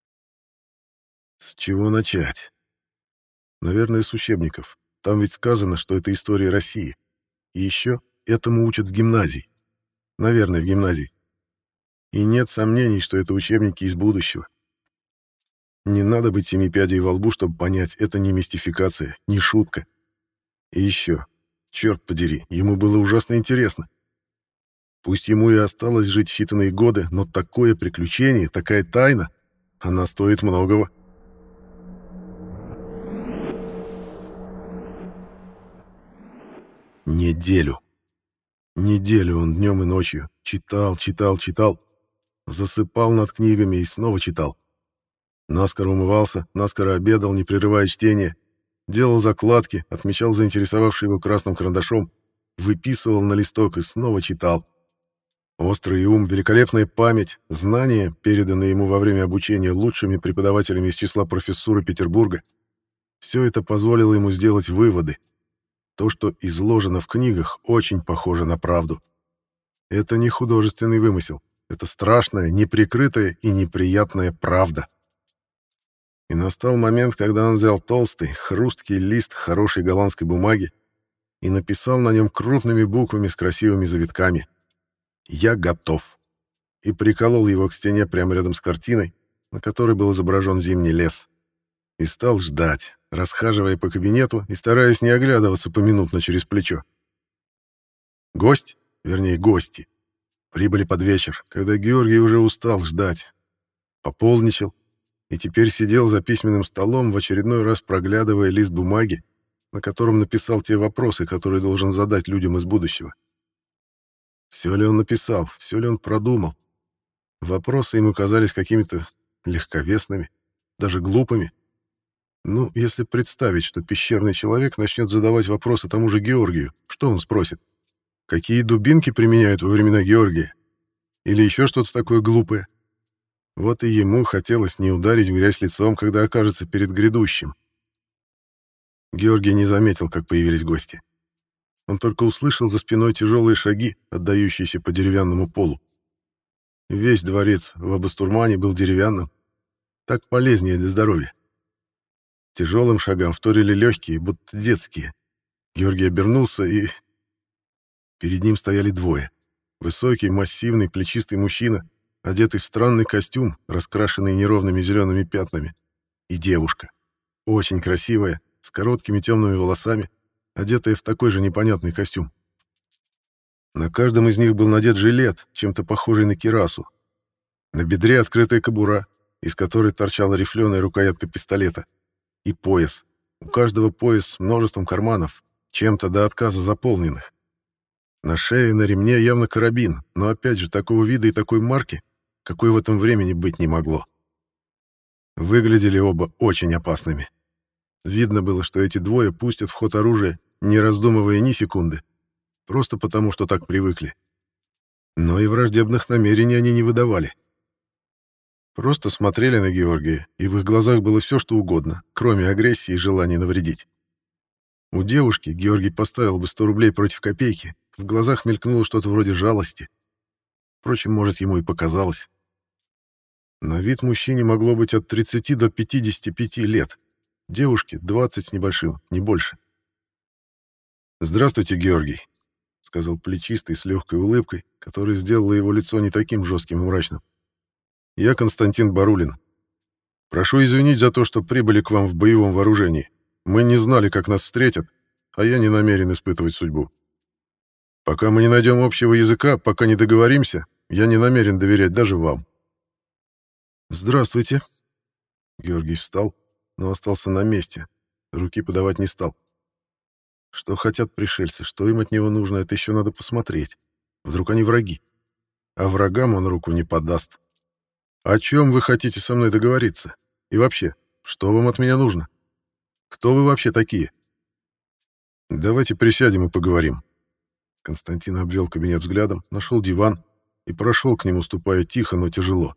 С чего начать? Наверное, с учебников. Там ведь сказано, что это история России. И еще этому учат в гимназии. Наверное, в гимназии. И нет сомнений, что это учебники из будущего. Не надо быть семипядей во лбу, чтобы понять, это не мистификация, не шутка. И еще, черт подери, ему было ужасно интересно. Пусть ему и осталось жить считанные годы, но такое приключение, такая тайна, она стоит многого. Неделю. Неделю он днем и ночью читал, читал, читал, засыпал над книгами и снова читал. Наскоро умывался, наскоро обедал, не прерывая чтения, делал закладки, отмечал заинтересовавший его красным карандашом, выписывал на листок и снова читал. Острый ум, великолепная память, знания, переданные ему во время обучения лучшими преподавателями из числа профессуры Петербурга, все это позволило ему сделать выводы. То, что изложено в книгах, очень похоже на правду. Это не художественный вымысел, это страшная, неприкрытая и неприятная правда. И настал момент, когда он взял толстый, хрусткий лист хорошей голландской бумаги и написал на нем крупными буквами с красивыми завитками «Я готов», и приколол его к стене прямо рядом с картиной, на которой был изображен зимний лес. И стал ждать, расхаживая по кабинету и стараясь не оглядываться поминутно через плечо. Гость, вернее гости, прибыли под вечер, когда Георгий уже устал ждать. пополничал и теперь сидел за письменным столом, в очередной раз проглядывая лист бумаги, на котором написал те вопросы, которые должен задать людям из будущего. Все ли он написал, все ли он продумал? Вопросы ему казались какими-то легковесными, даже глупыми. Ну, если представить, что пещерный человек начнет задавать вопросы тому же Георгию, что он спросит? Какие дубинки применяют во времена Георгия? Или еще что-то такое глупое? Вот и ему хотелось не ударить в грязь лицом, когда окажется перед грядущим. Георгий не заметил, как появились гости. Он только услышал за спиной тяжелые шаги, отдающиеся по деревянному полу. Весь дворец в Абастурмане был деревянным. Так полезнее для здоровья. Тяжелым шагам вторили легкие, будто детские. Георгий обернулся, и перед ним стояли двое. Высокий, массивный, плечистый мужчина, одетый в странный костюм, раскрашенный неровными зелеными пятнами, и девушка, очень красивая, с короткими темными волосами, одетая в такой же непонятный костюм. На каждом из них был надет жилет, чем-то похожий на кирасу. На бедре открытая кобура, из которой торчала рифленая рукоятка пистолета, и пояс. У каждого пояс с множеством карманов, чем-то до отказа заполненных. На шее, на ремне явно карабин, но опять же такого вида и такой марки, какой в этом времени быть не могло. Выглядели оба очень опасными. Видно было, что эти двое пустят в ход оружие, не раздумывая ни секунды, просто потому, что так привыкли. Но и враждебных намерений они не выдавали. Просто смотрели на Георгия, и в их глазах было все, что угодно, кроме агрессии и желания навредить. У девушки Георгий поставил бы 100 рублей против копейки, в глазах мелькнуло что-то вроде жалости. Впрочем, может, ему и показалось. На вид мужчине могло быть от 30 до 55 лет, девушке 20 с небольшим, не больше. «Здравствуйте, Георгий», — сказал плечистый с легкой улыбкой, которая сделала его лицо не таким жестким и мрачным. «Я Константин Барулин. Прошу извинить за то, что прибыли к вам в боевом вооружении. Мы не знали, как нас встретят, а я не намерен испытывать судьбу. Пока мы не найдем общего языка, пока не договоримся, я не намерен доверять даже вам». «Здравствуйте». Георгий встал, но остался на месте. Руки подавать не стал. Что хотят пришельцы, что им от него нужно, это еще надо посмотреть. Вдруг они враги. А врагам он руку не подаст. О чем вы хотите со мной договориться? И вообще, что вам от меня нужно? Кто вы вообще такие? Давайте присядем и поговорим. Константин обвел кабинет взглядом, нашел диван и прошел к нему, ступая тихо, но тяжело.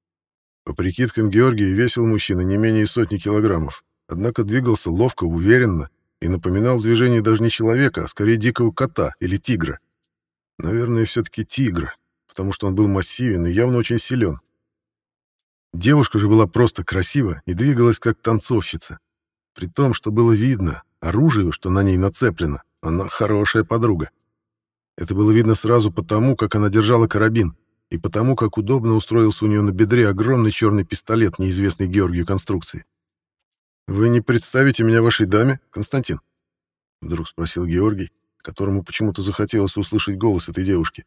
По прикидкам Георгия весил мужчина не менее 100 килограммов, однако двигался ловко, уверенно и напоминал движение даже не человека, а скорее дикого кота или тигра. Наверное, все-таки тигра, потому что он был массивен и явно очень силен. Девушка же была просто красива и двигалась как танцовщица. При том, что было видно, оружие, что на ней нацеплено, она хорошая подруга. Это было видно сразу потому, как она держала карабин, и потому, как удобно устроился у нее на бедре огромный черный пистолет неизвестной Георгию конструкции. «Вы не представите меня вашей даме, Константин?» — вдруг спросил Георгий, которому почему-то захотелось услышать голос этой девушки.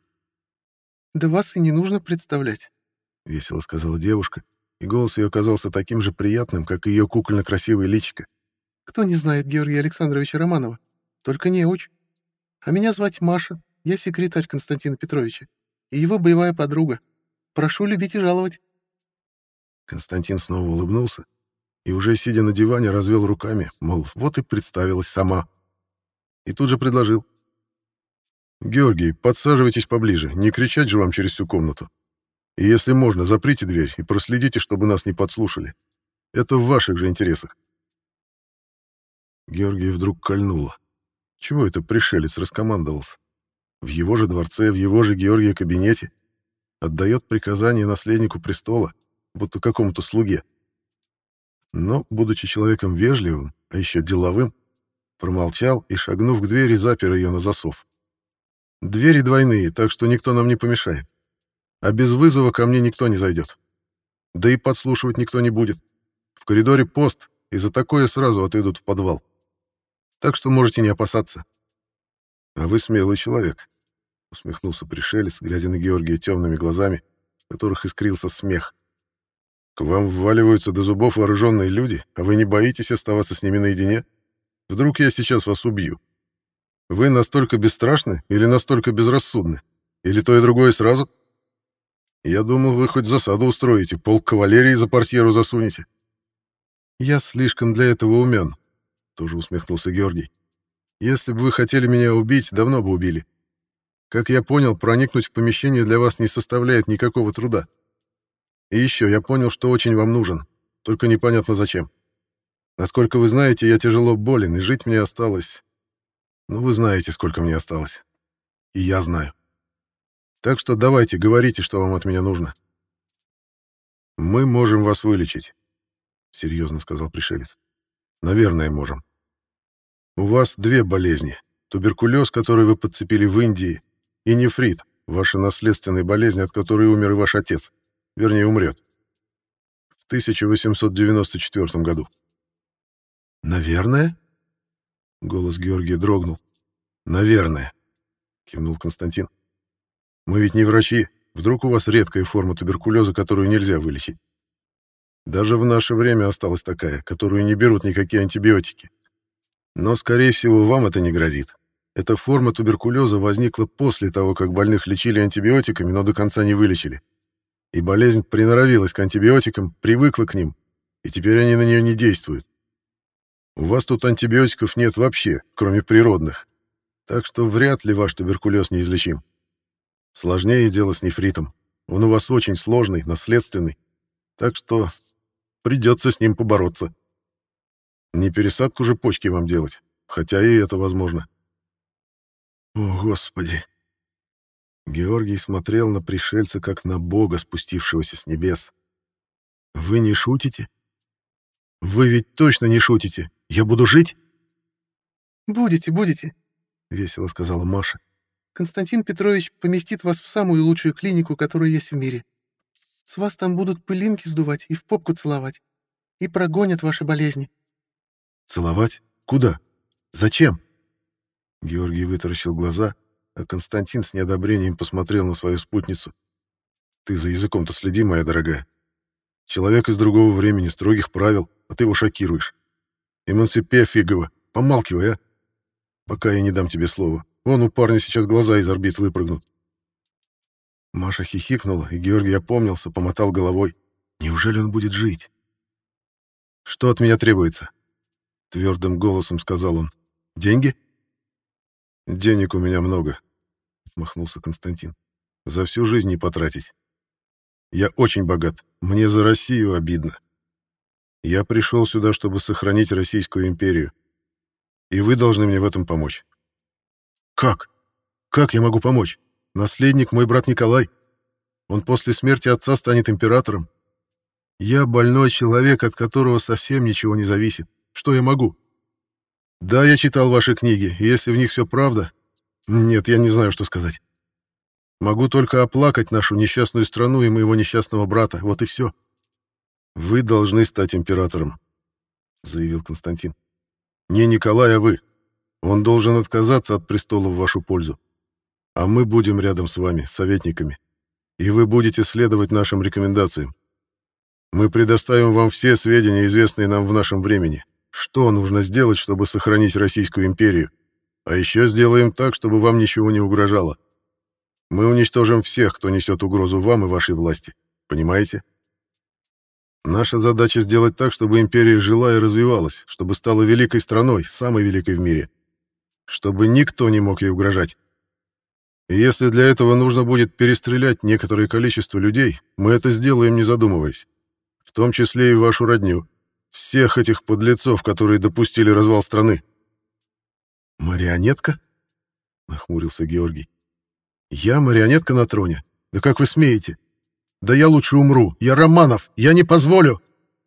«Да вас и не нужно представлять», — весело сказала девушка, и голос ее оказался таким же приятным, как и ее кукольно-красивое личико. «Кто не знает Георгия Александровича Романова? Только неуч. А меня звать Маша, я секретарь Константина Петровича и его боевая подруга. Прошу любить и жаловать». Константин снова улыбнулся и, уже сидя на диване, развел руками, мол, вот и представилась сама. И тут же предложил. «Георгий, подсаживайтесь поближе, не кричать же вам через всю комнату. И если можно, заприте дверь и проследите, чтобы нас не подслушали. Это в ваших же интересах». Георгия вдруг кольнуло. Чего это пришелец раскомандовался? В его же дворце, в его же Георгия кабинете отдает приказание наследнику престола, будто какому-то слуге. Но, будучи человеком вежливым, а еще деловым, промолчал и, шагнув к двери, запер ее на засов. «Двери двойные, так что никто нам не помешает. А без вызова ко мне никто не зайдет. Да и подслушивать никто не будет. В коридоре пост, и за такое сразу отведут в подвал. Так что можете не опасаться». «А вы смелый человек», — усмехнулся пришелец, глядя на Георгия темными глазами, в которых искрился смех. К вам вваливаются до зубов вооруженные люди, а вы не боитесь оставаться с ними наедине? Вдруг я сейчас вас убью? Вы настолько бесстрашны или настолько безрассудны? Или то и другое сразу? Я думал, вы хоть засаду устроите, полк кавалерии за портьеру засунете. Я слишком для этого умен, тоже усмехнулся Георгий. Если бы вы хотели меня убить, давно бы убили. Как я понял, проникнуть в помещение для вас не составляет никакого труда. И еще я понял, что очень вам нужен, только непонятно зачем. Насколько вы знаете, я тяжело болен, и жить мне осталось... Ну, вы знаете, сколько мне осталось. И я знаю. Так что давайте, говорите, что вам от меня нужно. Мы можем вас вылечить, серьезно сказал пришелец. Наверное, можем. У вас две болезни. Туберкулез, который вы подцепили в Индии, и нефрит, ваша наследственная болезнь, от которой умер и ваш отец. Вернее, умрет. В 1894 году. «Наверное?» Голос Георгия дрогнул. «Наверное», — кивнул Константин. «Мы ведь не врачи. Вдруг у вас редкая форма туберкулеза, которую нельзя вылечить? Даже в наше время осталась такая, которую не берут никакие антибиотики. Но, скорее всего, вам это не грозит. Эта форма туберкулеза возникла после того, как больных лечили антибиотиками, но до конца не вылечили. И болезнь приноровилась к антибиотикам, привыкла к ним, и теперь они на нее не действуют. У вас тут антибиотиков нет вообще, кроме природных, так что вряд ли ваш туберкулез неизлечим. Сложнее дело с нефритом. Он у вас очень сложный, наследственный, так что придется с ним побороться. Не пересадку же почки вам делать, хотя и это возможно». «О, Господи!» Георгий смотрел на пришельца, как на бога, спустившегося с небес. «Вы не шутите? Вы ведь точно не шутите? Я буду жить?» «Будете, будете», — весело сказала Маша. «Константин Петрович поместит вас в самую лучшую клинику, которая есть в мире. С вас там будут пылинки сдувать и в попку целовать. И прогонят ваши болезни». «Целовать? Куда? Зачем?» Георгий вытаращил глаза, а Константин с неодобрением посмотрел на свою спутницу. «Ты за языком-то следи, моя дорогая. Человек из другого времени, строгих правил, а ты его шокируешь. Эмансипе фигово, помалкивай, а? Пока я не дам тебе слова. Вон у парня сейчас глаза из орбит выпрыгнут». Маша хихикнула, и Георгий опомнился, помотал головой. Неужели он будет жить? «Что от меня требуется?» — твердым голосом сказал он. «Деньги?» «Денег у меня много», — отмахнулся Константин. «За всю жизнь не потратить. Я очень богат. Мне за Россию обидно. Я пришел сюда, чтобы сохранить Российскую империю. И вы должны мне в этом помочь». «Как? Как я могу помочь? Наследник мой брат Николай. Он после смерти отца станет императором. Я больной человек, от которого совсем ничего не зависит. Что я могу? Да, я читал ваши книги, и если в них все правда... Нет, я не знаю, что сказать. Могу только оплакать нашу несчастную страну и моего несчастного брата. Вот и все. Вы должны стать императором», — заявил Константин. «Не Николай, а вы. Он должен отказаться от престола в вашу пользу. А мы будем рядом с вами, советниками. И вы будете следовать нашим рекомендациям. Мы предоставим вам все сведения, известные нам в нашем времени. Что нужно сделать, чтобы сохранить Российскую империю? А еще сделаем так, чтобы вам ничего не угрожало. Мы уничтожим всех, кто несет угрозу вам и вашей власти. Понимаете? Наша задача сделать так, чтобы империя жила и развивалась, чтобы стала великой страной, самой великой в мире. Чтобы никто не мог ей угрожать. И если для этого нужно будет перестрелять некоторое количество людей, мы это сделаем, не задумываясь. В том числе и вашу родню. Всех этих подлецов, которые допустили развал страны». «Марионетка?» — нахмурился Георгий. «Я марионетка на троне? Да как вы смеете? Да я лучше умру. Я Романов. Я не позволю!»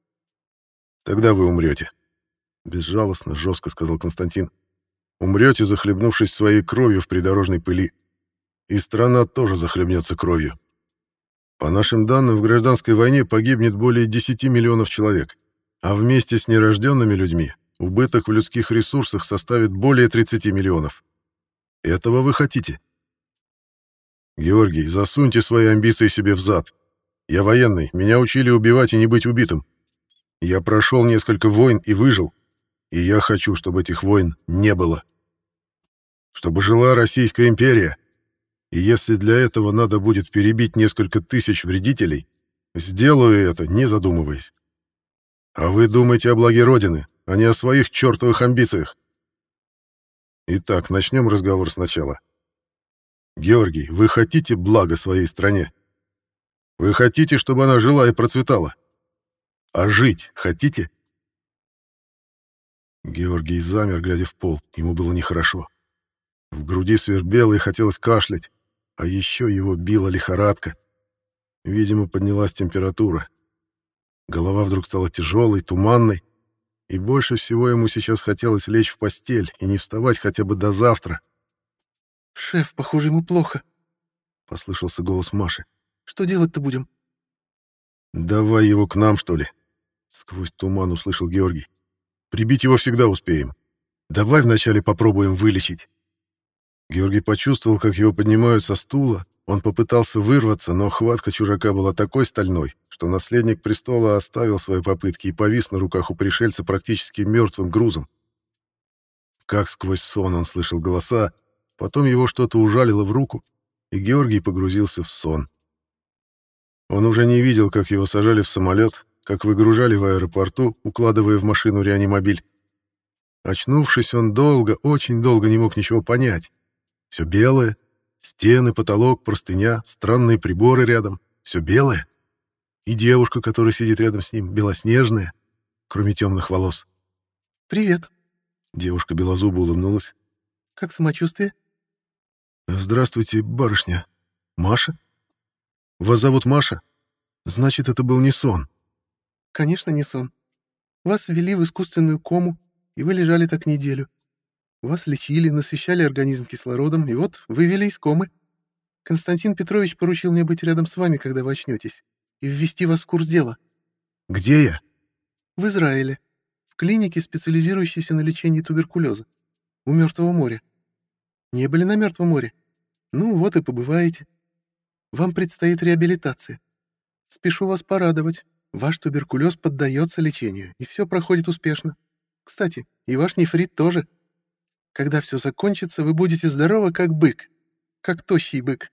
«Тогда вы умрете», — безжалостно, жестко сказал Константин. «Умрете, захлебнувшись своей кровью в придорожной пыли. И страна тоже захлебнется кровью. По нашим данным, в гражданской войне погибнет более 10 миллионов человек, а вместе с нерожденными людьми убыток в людских ресурсах составит более 30 миллионов. Этого вы хотите? Георгий, засуньте свои амбиции себе в зад. Я военный, меня учили убивать и не быть убитым. Я прошел несколько войн и выжил, и я хочу, чтобы этих войн не было. Чтобы жила Российская империя. И если для этого надо будет перебить несколько тысяч вредителей, сделаю это, не задумываясь. А вы думаете о благе Родины, а не о своих чертовых амбициях. Итак, начнем разговор сначала. Георгий, вы хотите блага своей стране? Вы хотите, чтобы она жила и процветала? А жить хотите? Георгий замер, глядя в пол. Ему было нехорошо. В груди свербело и хотелось кашлять. А еще его била лихорадка. Видимо, поднялась температура. Голова вдруг стала тяжелой, туманной. И больше всего ему сейчас хотелось лечь в постель и не вставать хотя бы до завтра. «Шеф, похоже, ему плохо», — послышался голос Маши. «Что делать-то будем?» «Давай его к нам, что ли?» — сквозь туман услышал Георгий. «Прибить его всегда успеем. Давай вначале попробуем вылечить». Георгий почувствовал, как его поднимают со стула. Он попытался вырваться, но хватка чужака была такой стальной, что наследник престола оставил свои попытки и повис на руках у пришельца практически мертвым грузом. Как сквозь сон он слышал голоса, потом его что-то ужалило в руку, и Георгий погрузился в сон. Он уже не видел, как его сажали в самолет, как выгружали в аэропорту, укладывая в машину реанимобиль. Очнувшись, он долго, очень долго не мог ничего понять. Все белое, стены, потолок, простыня, странные приборы рядом, все белое. И девушка, которая сидит рядом с ним, белоснежная, кроме темных волос. «Привет», — девушка белозубо улыбнулась. «Как самочувствие?» «Здравствуйте, барышня. Маша? Вас зовут Маша? Значит, это был не сон». «Конечно, не сон. Вас ввели в искусственную кому, и вы лежали так неделю. Вас лечили, насыщали организм кислородом, и вот вывели из комы. Константин Петрович поручил мне быть рядом с вами, когда вы очнетесь, и ввести вас в курс дела». «Где я?» «В Израиле, в клинике, специализирующейся на лечении туберкулеза, у Мертвого моря. Не были на Мертвом море? Ну вот и побываете. Вам предстоит реабилитация. Спешу вас порадовать. Ваш туберкулез поддается лечению, и все проходит успешно. Кстати, и ваш нефрит тоже. Когда все закончится, вы будете здоровы, как бык. Как тощий бык.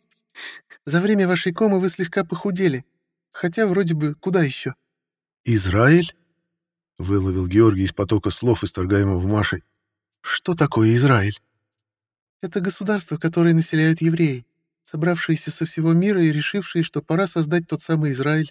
За время вашей комы вы слегка похудели. Хотя вроде бы куда еще?» «Израиль?» — выловил Георгий из потока слов, исторгаемого Машей. «Что такое Израиль?» «Это государство, которое населяют евреи, собравшиеся со всего мира и решившие, что пора создать тот самый Израиль.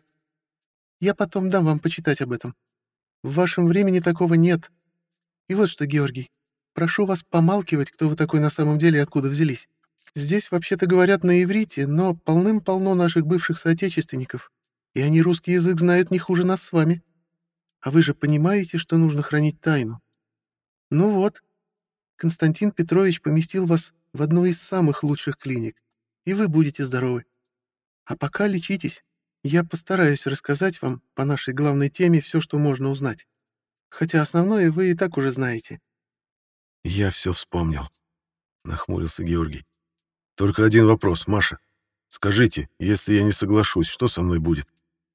Я потом дам вам почитать об этом. В вашем времени такого нет. И вот что, Георгий, прошу вас помалкивать, кто вы такой на самом деле и откуда взялись. Здесь вообще-то говорят на иврите, но полным-полно наших бывших соотечественников, и они русский язык знают не хуже нас с вами. А вы же понимаете, что нужно хранить тайну. Ну вот, Константин Петрович поместил вас в одну из самых лучших клиник, и вы будете здоровы. А пока лечитесь. Я постараюсь рассказать вам по нашей главной теме все, что можно узнать. Хотя основное вы и так уже знаете». «Я все вспомнил», — нахмурился Георгий. «Только один вопрос, Маша. Скажите, если я не соглашусь, что со мной будет?»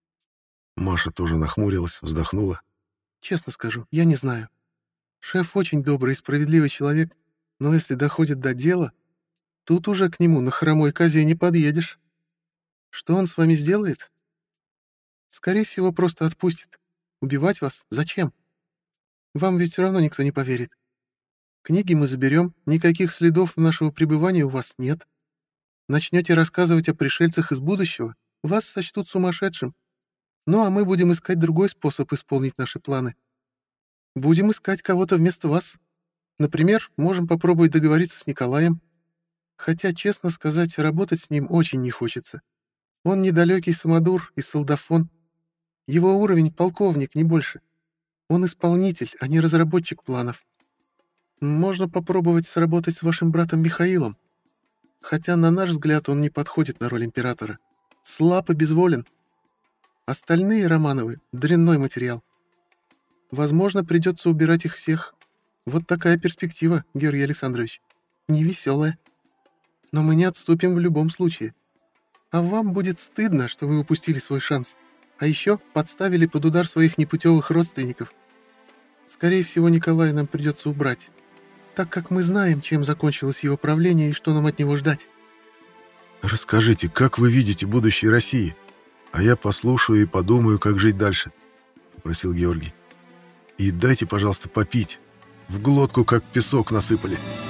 Маша тоже нахмурилась, вздохнула. «Честно скажу, я не знаю. Шеф очень добрый и справедливый человек, но если доходит до дела, тут уже к нему на хромой козе не подъедешь. Что он с вами сделает? Скорее всего, просто отпустит. Убивать вас зачем? Вам ведь все равно никто не поверит. Книги мы заберем, никаких следов нашего пребывания у вас нет. Начнете рассказывать о пришельцах из будущего, вас сочтут сумасшедшим. Ну а мы будем искать другой способ исполнить наши планы. Будем искать кого-то вместо вас. Например, можем попробовать договориться с Николаем. Хотя, честно сказать, работать с ним очень не хочется. Он недалекий самодур и солдафон. Его уровень — полковник, не больше. Он исполнитель, а не разработчик планов. Можно попробовать сработать с вашим братом Михаилом. Хотя, на наш взгляд, он не подходит на роль императора. Слаб и безволен. Остальные Романовы — дрянной материал. Возможно, придется убирать их всех. Вот такая перспектива, Георгий Александрович. Невеселая. Но мы не отступим в любом случае. А вам будет стыдно, что вы упустили свой шанс. А еще подставили под удар своих непутевых родственников. Скорее всего, Николая нам придется убрать, так как мы знаем, чем закончилось его правление и что нам от него ждать. Расскажите, как вы видите будущее России? А я послушаю и подумаю, как жить дальше, — попросил Георгий. И дайте, пожалуйста, попить. В глотку как песок насыпали.